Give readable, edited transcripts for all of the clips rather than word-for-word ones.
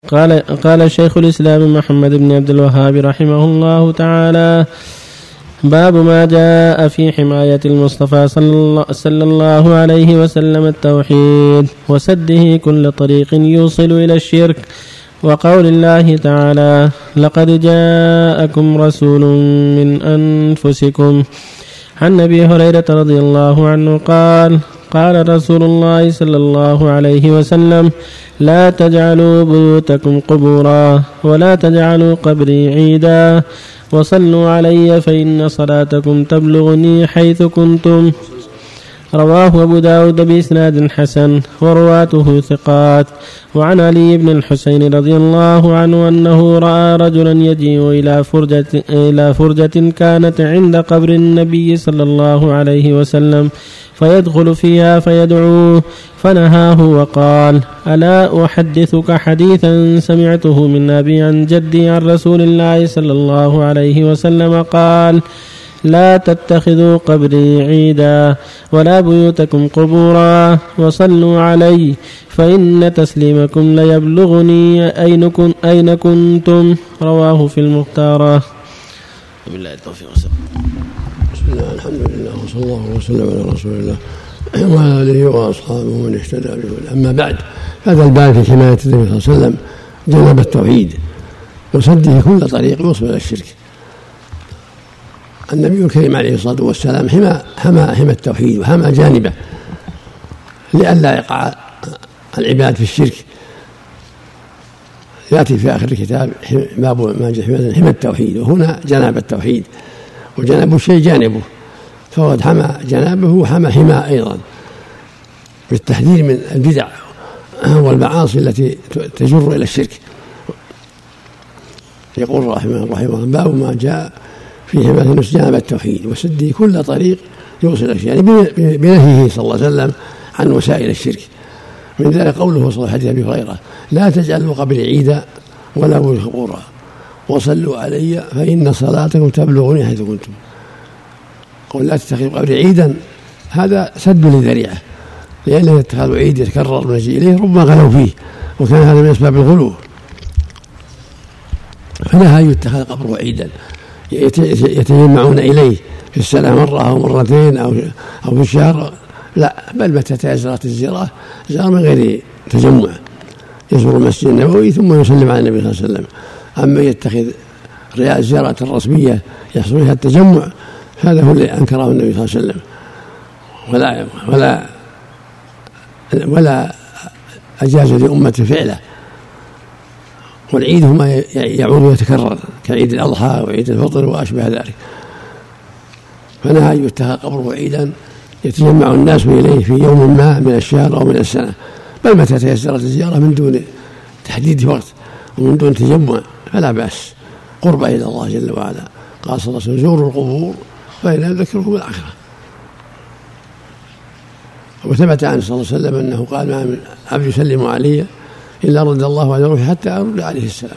قال شيخ الإسلام محمد بن عبد الوهاب رحمه الله تعالى: باب ما جاء في حماية المصطفى صلى الله عليه وسلم التوحيد وسده كل طريق يوصل إلى الشرك، وقول الله تعالى: لقد جاءكم رسول من أنفسكم. عن أبي هريرة رضي الله عنه قال: قال رسول الله صلى الله عليه وسلم: لا تجعلوا بيوتكم قبورا ولا تجعلوا قبري عيدا وصلوا علي فإن صلاتكم تبلغني حيث كنتم. رواه أبو داود بإسناد حسن ورواته ثقات. وعن علي بن الحسين رضي الله عنه أنه رأى رجلا يجيء إلى فرجة كانت عند قبر النبي صلى الله عليه وسلم فيدخل فيها فيدعوه، فنهاه وقال: ألا أحدثك حديثا سمعته من أبي عن جدي عن رسول الله صلى الله عليه وسلم قال: لا تتخذوا قبري عيدا ولا بيوتكم قبورا وصلوا علي فإن تسليمكم ليبلغني أين كنتم. رواه في المختارة. بالله التوفيق والسلام. بسم الله الحمد لله وصلى الله وسلم على رسول الله وعلى آله وأصحابه ومن اهتدى به. أما بعد، هذا الباب في حماية النبي صلى الله عليه وسلم جنب التوحيد وسده كل طريق يوصل إلى الشرك. النبي الكريم عليه الصلاة والسلام حمى التوحيد وحمى جانبه لئلا يقع العباد في الشرك. يأتي في آخر الكتاب باب ما جاء حمى التوحيد، وهنا جناب التوحيد، وجنب الشيء جانبه، فقد حمى جنابه وحمى حماه أيضا بالتحذير من البدع والمعاصي التي تجر إلى الشرك. يقول رحمه الله: باب ما جاء في حماية جانب التوحيد وسده كل طريق يوصل إلى الشرك، يعني بنهيه صلى الله عليه وسلم عن وسائل الشرك. من ذلك قوله صلى الله عليه وسلم حديث أبي هريرة: لا تجعلوا قبري عيدا ولا بيوتكم قبورا وصلوا علي فإن صلاتكم تبلغني حيث كنتم. قول لا تتخذوا قبري عيدا، هذا سد للذريعة، لأن اتخاذ عيد يتكرر ونجي إليه ربما غلوا فيه، وكان هذا من أسباب الغلو، فنهى يتخذ قبره عيدا يتجمعون إليه في السنة مرة أو مرتين أو في الشهر، لا، بل متى تيسرت الزيارة زار من غير تجمع، يزور المسجد النبوي ثم يسلم على النبي صلى الله عليه وسلم. أما يتخذ زيارة رسمية يحصل فيها التجمع، هذا هو اللي أنكره النبي صلى الله عليه وسلم ولا أجاز لأمته فعله. والعيد هما يعود ويتكرر كعيد الأضحى وعيد الفطر وأشبه ذلك، فنهى يتخذ قبره عيدا يتجمع الناس إليه في يوم ما من الشهر أو من السنة، بل متى تيسرت الزيارة من دون تحديد وقت ومن دون تجمع فلا بأس، قرب إلى الله جل وعلا. قال صلى الله عليه وسلم: زوروا القبور فإنها تذكركم الآخرة. وثبت عنه صلى الله عليه وسلم أنه قال: ما من عبد يسلم علي إلا رد الله على روحي حتى أرد عليه السلام.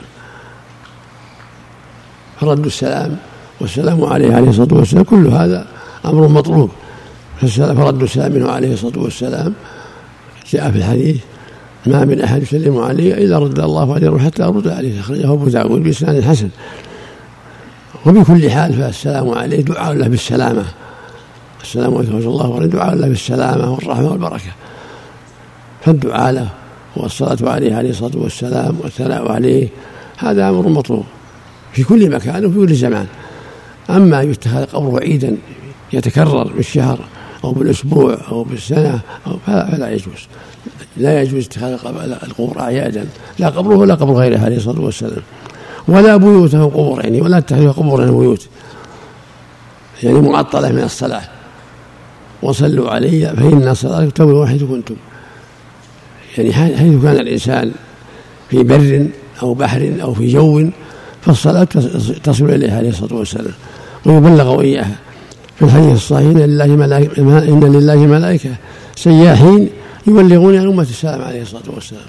فرد السلام والسلام عليه الصلاة والسلام كل هذا أمر مطلوب. فرد السلام منه عليه الصلاة والسلام جاء في الحديث: ما من أحد يسلم علي إلا رد الله عليه روحي حتى أرد عليه. أخرجه أبو داود بإسناد حسن. وبكل حال فالسلام عليه دعاء له بالسلامة. السلام عليكم ورحمة الله وبركاته دعاء له بالسلامة والرحمة والبركة، فالدعاء له والصلاة عليه الصلاة والسلام والثناء عليه هذا أمر مطلوب في كل مكان وفي كل زمان. أما يتخذ قبره عيدا يتكرر بالشهر أو بالأسبوع أو بالسنة فلا يجوز. لا يجوز اتخاذ القبور أعيادا، لا قبره ولا قبر غيره عليه الصلاة والسلام، ولا بيوتهم قبور، يعني ولا تتخذوا قبورا بيوت، يعني معطلة من الصلاة. وصلوا علي فإن صلاتكم تبلغ حيث كنتم، يعني حيث كان الإنسان في بر أو بحر أو في جو فالصلاة تصل إليه عليه الصلاة والسلام ويبلغ إياها. في الحديث الصحيح: إن لله ملائكة سياحين يبلغون عن أمة السلام عليه الصلاة والسلام.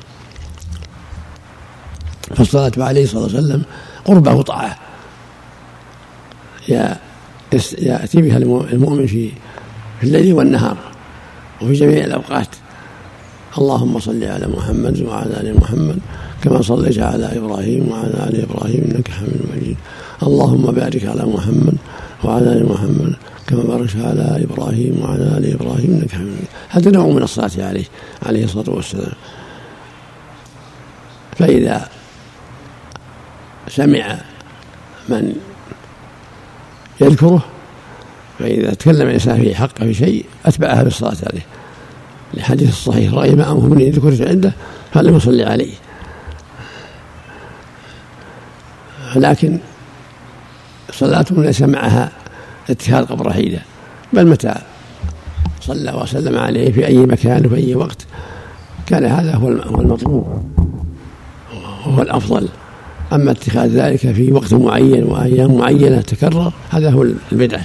فالصلاة عليه الصلاة والسلام قربة وطاعة يأتي بها المؤمن في الليل والنهار وفي جميع الأوقات. اللهم صل على محمد وعلى آل محمد كما صليت على إبراهيم وعلى آل إبراهيم إنك حميد مجيد. اللهم بارك على محمد وعلى آل محمد كما باركت على إبراهيم وعلى آل إبراهيم إنك حميد مجيد. هذا نوع من الصلاة عليه الصلاة والسلام. فإذا سمع من يذكره، فإذا تكلم الإنسان في حقه في شيء أتبعها بالصلاة عليه، الحديث الصحيح رأي ما أمه من يذكر عنده فلم يصلي عليه. لكن صلاته ليس معها اتخاذ قبر حيدة، بل متى صلى وسلم عليه في أي مكان وفي أي وقت كان هذا هو المطلوب وهو الأفضل. أما اتخاذ ذلك في وقت معين وأيام معينة تكرر هذا هو البدعة.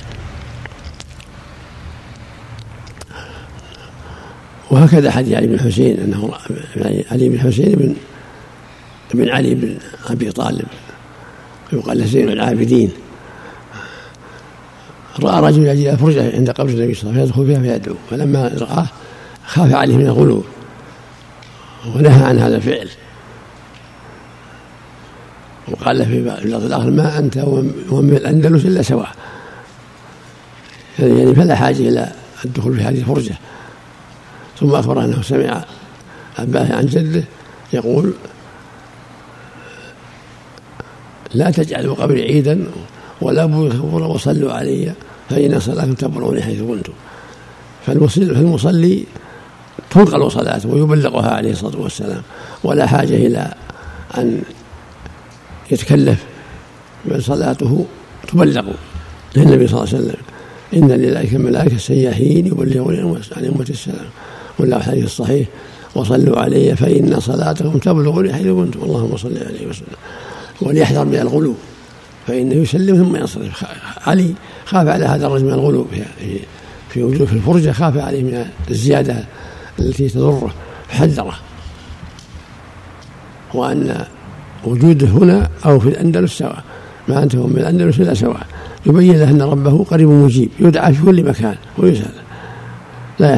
وهكذا حديث علي بن الحسين أنه علي بن الحسين بن علي بن أبي طالب يقال له زين العابدين، رأى رجل يجي فرجة عند قبر النبي صلى الله عليه وسلم فيدخل فيها فيدعو، فلما رآه خاف عليه من الغلو ونهى عن هذا الفعل، وقال له في اللفظ الآخر ما أنت ومن الأندلس إلا سواء، يعني فلا حاجة إلى الدخول في هذه الفرجة. ثم أخبر أنه سمع أباه عن جده يقول لا تجعلوا قبري عيدا ولا بوثقوا وصلوا علي فإن صلاتكم تبلغني حيث كنتم. فالمصلي تنقل صلاته ويبلغها عليه الصلاة والسلام، ولا حاجة إلى أن يتكلف، بل صلاته تبلغ للنبي صلى الله عليه وسلم إن لله ملائكة سياحين يبلغون عن أمة السلام، والله حديث الصحيح وصلوا علي فإن صلاتكم تبلغني حيث كنتم اللهم صل عليه وسلم. وليحذر من الغلو فإنه يسلم ثم ينصرف. علي خاف على هذا الرجل من الغلو في وجوه في الفرجة، خاف عليه من الزيادة التي تضره فحذره، وأن وجوده هنا أو في الأندلس سواء، ما أنت من الأندلس إلا سواء، يبين له أن ربه قريب مجيب يدعى في كل مكان ويسأل، لا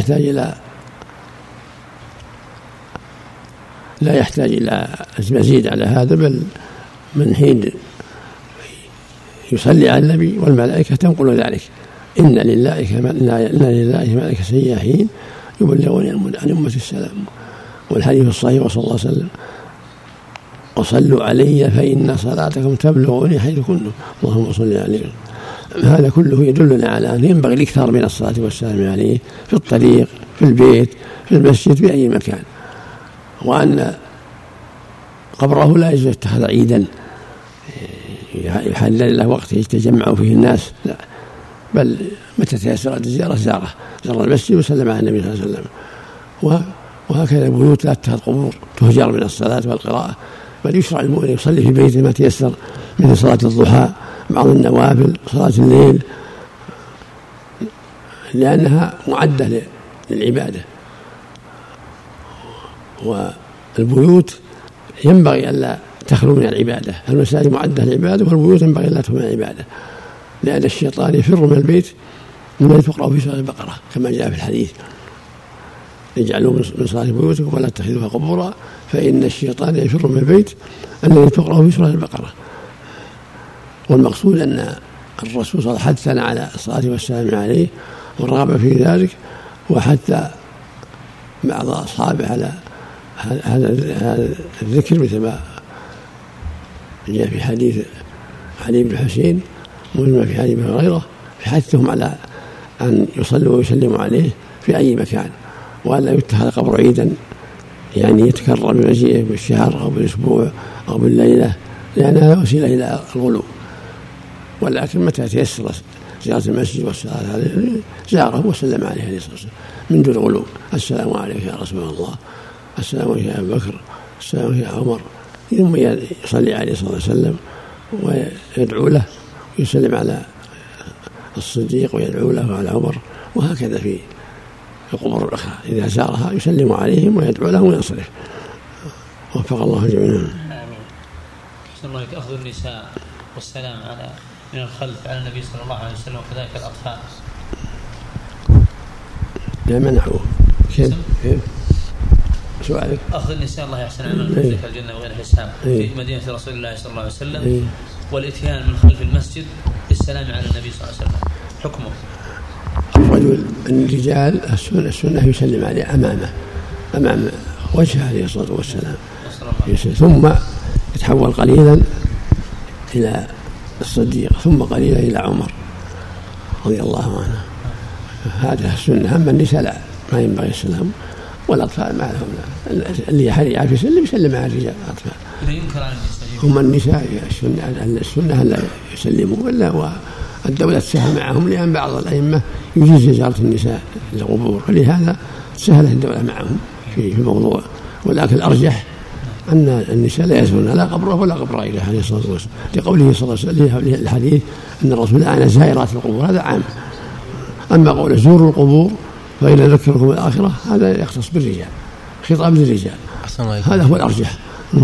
يحتاج إلى مزيد على هذا، بل من حين يصلي على النبي والملائكة تنقل ذلك إن لله ملائكة سياحين يبلغون عن أمة السلام. والحديث الصحيح وصلى الله عليه وسلم وصلوا علي فإن صلاتكم تبلغني حيث كنتم اللهم صل عليه. هذا كله يدلنا على أن ينبغي الإكثار من الصلاة والسلام عليه في الطريق، في البيت، في المسجد، في أي مكان، وأن قبره لا يجوز يتخذ عيدا يحلل له وقت يتجمع فيه الناس، لا، بل متى تيسرت الزيارة زار المسجد وسلم على النبي صلى الله عليه وسلم. وهكذا البيوت لا تتخذ قبور تهجر من الصلاة والقراءة، بل يشرع المؤمن يصلي في بيته ما تيسر مثل صلاة الضحى، بعض النوافل، صلاة الليل، لأنها معدة للعبادة. والبيوت ينبغي ألا تخلو من العبادة، المساجد معدة للعبادة والبيوت ينبغي ألا تخلو من العبادة، لأن الشيطان يفر من البيت مما تقرأ في سورة البقرة كما جاء في الحديث اجعلوا من صلاة بيوتكم ولا تتخذوها قبورا فإن الشيطان يفر من البيت الذي تقرأ في سورة البقرة. والمقصود أن الرسول صلى الله عليه وسلم حثنا على الصلاة والسلام عليه ورغب في ذلك، وحتى بعض أصحابه على هذا الذكر مثل ما جاء في حديث علي بن الحسين وما في حديث غيره، حثهم على أن يصلوا ويسلموا عليه في أي مكان، وألا يتخذ قبر عيدا يعني يتكرر بمجيئه بالشهر أو بالأسبوع أو بالليلة، لأنها وسيلة إلى الغلو. ولكن متى تيسر زيارة المسجد والصلاة عليه زاره وسلم عليه عليه الصلاة والسلام من دون غلو. السلام عليك يا رسول الله، السلام عليك يا أبي بكر، السلام عليك يا عمر، ثم يصلي عليه صلى الله عليه وسلم ويدعو له ويسلم على الصديق ويدعو له وعلى عمر، وهكذا في القبور الأخرى إذا زارها يسلم عليهم ويدعو لهم وينصرف. وفق الله جميعا. آمين. أحسن الله إليك. أخذ النساء والسلام على من الخلف على النبي صلى الله عليه وسلم وكذلك الأطفال لا منعوه. كيف؟ سؤالك أخذ النساء الله يحسن عمل من ذكر الجنة وغير حساب في مدينة رسول الله صلى الله عليه وسلم والإتيان من خلف المسجد بالسلام على النبي صلى الله عليه وسلم حكمه. الرجل الرجال السنة يسلم عليه أمام وجهه عليه الصلاة والسلام ثم يتحول قليلا إلى الصديق ثم قليلا إلى عمر رضي الله عنه. هذا السنة. أما النساء لا ما ينبغي السلام والأطفال ما لهم اللي يعرف يسلم على الرجال الأطفال. هم النساء السنة لا يسلموا ولا والدولة تسهل معهم لأن بعض الأئمة يجيز زيارة النساء للقبور فلهذا سهلت الدولة معهم في الموضوع. ولكن الأرجح أن النساء لا يزورن لا قبره ولا قبر غيره عليه الصلاة والسلام لقوله صلى الله عليه وسلم الحديث أن الرسول أنا زائرات القبور هذا عام. أما قول زوروا القبور فإن ذكركم الآخرة هذا يختص بالرجال خطاب للرجال هذا هو الأرجح.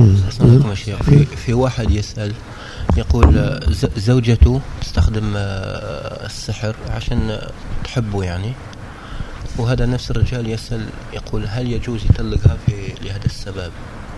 في واحد يسأل يقول زوجته تستخدم السحر عشان تحبه يعني وهذا نفس الرجال يسأل يقول هل يجوز يطلقها لهذا السبب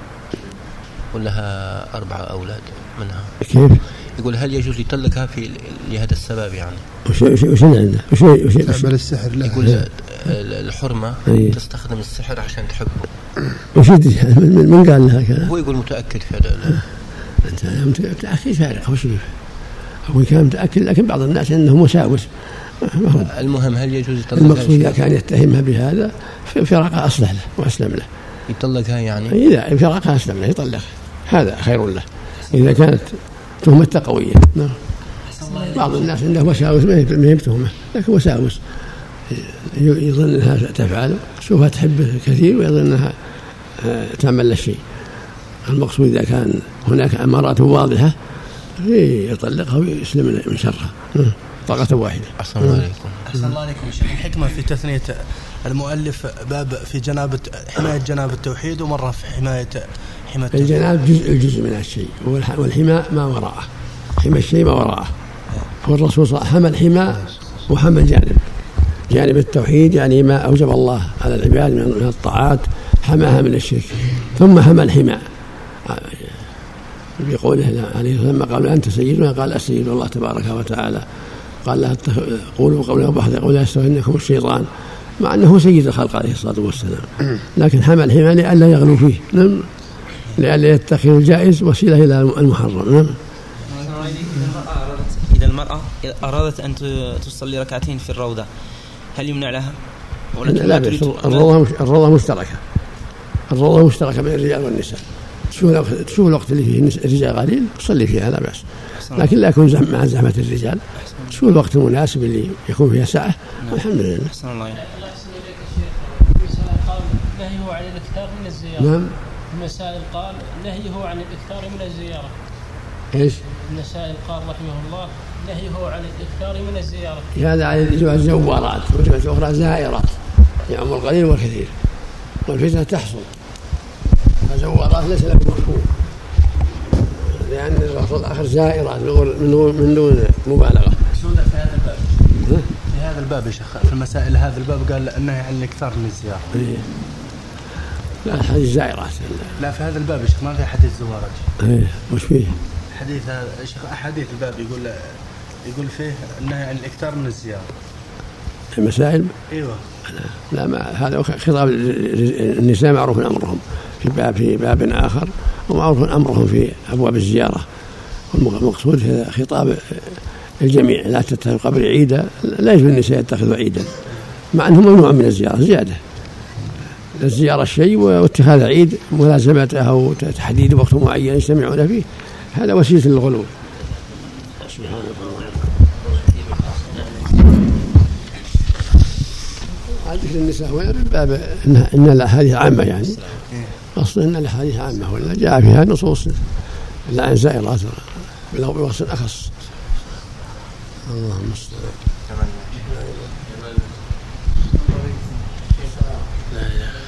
ولها 4 أولاد منها كيف يقول هل يجوز يطلقها لهذا السبب يعني وش عنده وش السحر يقول الحرمة تستخدم السحر عشان تحبه وش من قال لها كذا هو يقول متأكد في هذا أنت متأكد فارق وش هو كان متأكد لكن بعض الناس أنه مساوس. المهم هل يجوز يطلقها المقصود إذا كان يتهمها بهذا فرقها أصلح له وأسلم له يطلقها يعني إذا فرقها أسلم له يطلقها هذا خير له إذا كانت تهمة قوية. بعض الناس عنده وساوس ما هي بتهمة لكن وساوس يظن أنها تفعله شوفها تحبه كثير ويظن أنها تعمل له شيء. المقصود إذا كان هناك أمارات واضحة يطلقها ويسلم من شرها طلقة واحدة. أحسن الله عليكم. أحسن الله عليكم. الحكمة في تثنية المؤلف باب في حماية جناب التوحيد ومرة في حماية الجناب الجزء من الشيء والحماء ما وراءه حمى الشيء ما وراءه. والرسول صلى الله عليه وسلم حمى الحماء وحمى جانب التوحيد يعني ما أوجب الله على العباد من الطاعات حماها من الشرك ثم حمى الحماء بقوله عليه الصلاة والسلام قال أنت سيدنا قال السيد الله تبارك وتعالى قال لا قولوا قولا واحدا قل لا يستغنكم الشيطان مع أنه سيد الخلق عليه الصلاة والسلام لكن حمى الحماء لئلا يغلو فيه لئلا يتخذ الجائز وسيلة إلى المحرم. إذا المرأة أرادت أن تصلي ركعتين في الروضة هل يمنع لها؟ لا الروضة مشتركة بين الرجال والنساء تشوف الوقت اللي فيه الرجال قليل تصلي فيها لا بأس لكن لا يكون مع زحمة الرجال تشوف الوقت المناسب اللي يكون فيها ساعة والحمد لله. نهيه عن الإكثار من الزيارة. نعم. المسائل قال نهيه عن الإكثار من الزيارة. إيش؟ المسائل قال رحمه الله نهيه عن الإكثار من الزيارة. هذا على الزوارات وجمع أخرى زائرات يعم القليل والكثير والفتنة تحصل فزوارات ليس له مفهوم لأن الرسول الآخر زائرات من دون مبالغة. في هذا الباب يا شيخ في المسائل هذا الباب قال النهي عن الإكثار من الزيارة. لا حديث زائرات لا في هذا الباب يا شيخ ما في حديث زوارات. وش فيه؟ حديث يا شيخ أحاديث الباب يقول فيه النهي عن الإكثار من الزيارة. المسائل؟ أيوة. لا ما هذا خطاب النساء معروف أمرهم في باب آخر ومعروف أمرهم في أبواب الزيارة والمقصود خطاب الجميع لا تتخذ قبر عيدا لا يجوز النساء يتخذوا عيدا مع أنه ممنوع من الزيارة زيادة الزيارة الشيء واتخاذ عيد ملازمته أو تحديد وقت معين يجتمعون فيه هذا وسيلة للغلو. سبحان الله. هذه النساء وين باب إن الأحاديث عامة يعني أصلا إن الأحاديث عامة ولا جاء فيها نصوص لا عن زائرات بلغ بوصف أخص. اللهم صل لا إله